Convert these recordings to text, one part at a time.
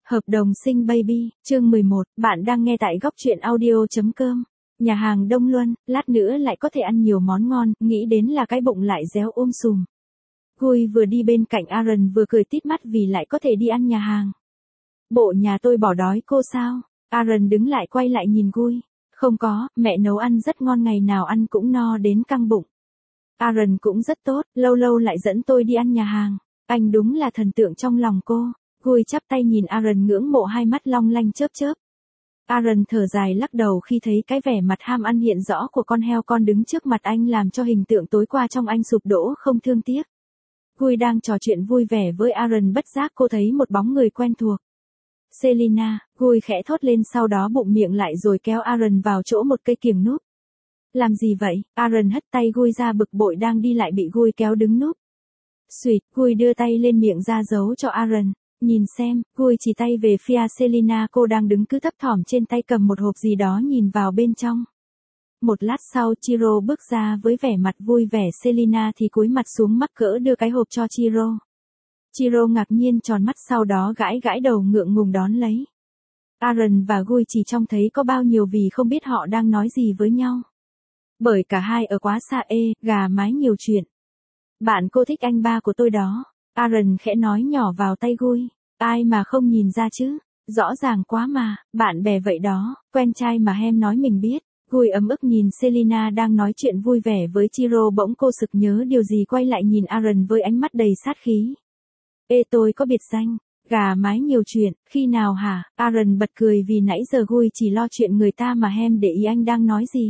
Hợp đồng sinh baby, chương 11, bạn đang nghe tại góc truyện audio.com. Nhà hàng Đông Luân, lát nữa lại có thể ăn nhiều món ngon, nghĩ đến là cái bụng lại réo sùm. Gui vừa đi bên cạnh Aaron vừa cười tít mắt vì lại có thể đi ăn nhà hàng. Bộ nhà tôi bỏ đói cô sao? Aaron đứng lại quay lại nhìn Gui. Không có, mẹ nấu ăn rất ngon, ngày nào ăn cũng no đến căng bụng. Aaron cũng rất tốt, lâu lâu lại dẫn tôi đi ăn nhà hàng. Anh đúng là thần tượng trong lòng cô. Gui chắp tay nhìn Aaron ngưỡng mộ, hai mắt long lanh chớp chớp. Aaron thở dài lắc đầu khi thấy cái vẻ mặt ham ăn hiện rõ của con heo con đứng trước mặt anh, làm cho hình tượng tối qua trong anh sụp đổ không thương tiếc. Gui đang trò chuyện vui vẻ với Aaron, bất giác cô thấy một bóng người quen thuộc. Selina, Gui khẽ thốt lên, sau đó bụng miệng lại rồi kéo Aaron vào chỗ một cây kiềng núp. Làm gì vậy? Aaron hất tay Gui ra, bực bội đang đi lại bị Gui kéo đứng núp. Xuyệt, Gui đưa tay lên miệng ra giấu cho Aaron. Nhìn xem, Gui chỉ tay về phía Selina, cô đang đứng cứ thấp thỏm trên tay cầm một hộp gì đó nhìn vào bên trong. Một lát sau Chiro bước ra với vẻ mặt vui vẻ, Selina thì cúi mặt xuống mắc cỡ đưa cái hộp cho Chiro. Chiro ngạc nhiên tròn mắt, sau đó gãi gãi đầu ngượng ngùng đón lấy. Aaron và Gui chỉ trông thấy có bao nhiêu vì không biết họ đang nói gì với nhau. Bởi cả hai ở quá xa, gà mái nhiều chuyện. Bạn cô thích anh ba của tôi đó. Aaron khẽ nói nhỏ vào tay Gui. Ai mà không nhìn ra chứ, rõ ràng quá mà, bạn bè vậy đó, quen trai mà hem nói mình biết. Gui ấm ức nhìn Selina đang nói chuyện vui vẻ với Chiro, bỗng cô sực nhớ điều gì, quay lại nhìn Aaron với ánh mắt đầy sát khí. Tôi có biệt danh, gà mái nhiều chuyện, khi nào hả? Aaron bật cười vì nãy giờ Gui chỉ lo chuyện người ta mà hem để ý anh đang nói gì.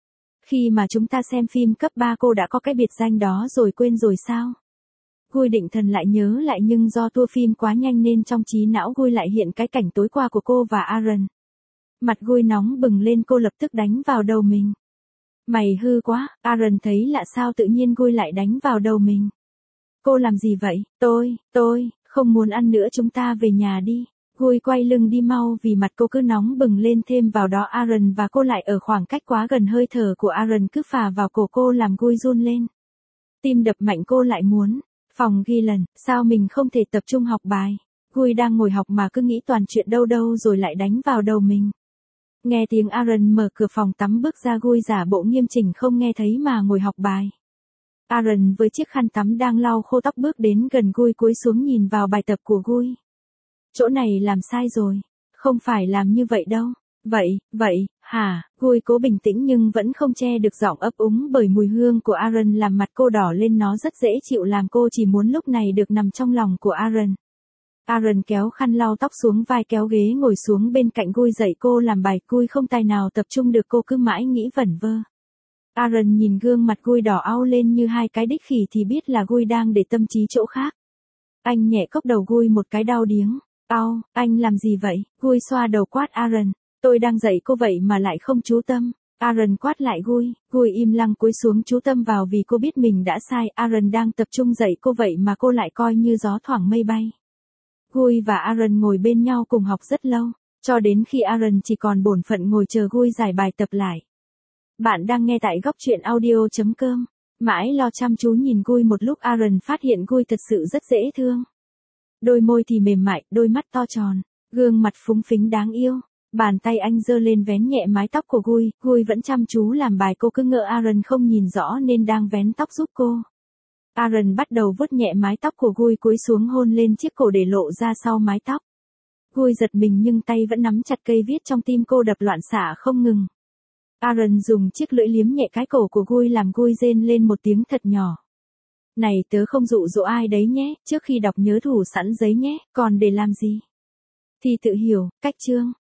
Khi mà chúng ta xem phim cấp 3 cô đã có cái biệt danh đó rồi, quên rồi sao? Gui định thần lại nhớ lại, nhưng do tua phim quá nhanh nên trong trí não Gui lại hiện cái cảnh tối qua của cô và Aaron. Mặt Gui nóng bừng lên, cô lập tức đánh vào đầu mình. Mày hư quá, Aaron thấy lạ, sao tự nhiên Gui lại đánh vào đầu mình. Cô làm gì vậy? Tôi, không muốn ăn nữa, chúng ta về nhà đi. Gui quay lưng đi mau vì mặt cô cứ nóng bừng lên, thêm vào đó Aaron và cô lại ở khoảng cách quá gần, hơi thở của Aaron cứ phả vào cổ cô làm Gui run lên. Tim đập mạnh, cô lại muốn. Phòng ghi lần, sao mình không thể tập trung học bài? Gui đang ngồi học mà cứ nghĩ toàn chuyện đâu đâu rồi lại đánh vào đầu mình. Nghe tiếng Aaron mở cửa phòng tắm bước ra, Gui giả bộ nghiêm chỉnh không nghe thấy mà ngồi học bài. Aaron với chiếc khăn tắm đang lau khô tóc bước đến gần Gui, cúi xuống nhìn vào bài tập của Gui. Chỗ này làm sai rồi, không phải làm như vậy đâu. Vậy, hả? Gui cố bình tĩnh nhưng vẫn không che được giọng ấp úng, bởi mùi hương của Aaron làm mặt cô đỏ lên, nó rất dễ chịu, làm cô chỉ muốn lúc này được nằm trong lòng của Aaron. Aaron kéo khăn lau tóc xuống vai, kéo ghế ngồi xuống bên cạnh Gui dạy cô làm bài. Gui không tài nào tập trung được, cô cứ mãi nghĩ vẩn vơ. Aaron nhìn gương mặt Gui đỏ au lên như hai cái đích khỉ thì biết là Gui đang để tâm trí chỗ khác. Anh nhẹ cốc đầu Gui một cái đau điếng. Anh làm gì vậy? Gui xoa đầu quát Aaron. Tôi đang dạy cô vậy mà lại không chú tâm. Aaron quát lại Gui. Gui im lặng cúi xuống chú tâm vào vì cô biết mình đã sai. Aaron đang tập trung dạy cô vậy mà cô lại coi như gió thoảng mây bay. Gui và Aaron ngồi bên nhau cùng học rất lâu, cho đến khi Aaron chỉ còn bổn phận ngồi chờ Gui giải bài tập lại. Bạn đang nghe tại góc truyện audio.com. Mãi lo chăm chú nhìn Gui một lúc, Aaron phát hiện Gui thật sự rất dễ thương. Đôi môi thì mềm mại, đôi mắt to tròn, gương mặt phúng phính đáng yêu. Bàn tay anh giơ lên vén nhẹ mái tóc của Gui. Gui vẫn chăm chú làm bài, cô cứ ngỡ Aaron không nhìn rõ nên đang vén tóc giúp cô. Aaron bắt đầu vuốt nhẹ mái tóc của Gui, cúi xuống hôn lên chiếc cổ để lộ ra sau mái tóc. Gui giật mình nhưng tay vẫn nắm chặt cây viết, trong tim cô đập loạn xạ không ngừng. Aaron dùng chiếc lưỡi liếm nhẹ cái cổ của Gui làm Gui rên lên một tiếng thật nhỏ. Này, tớ không dụ dỗ ai đấy nhé, trước khi đọc nhớ thủ sẵn giấy nhé, còn để làm gì? Thì tự hiểu, cách chương.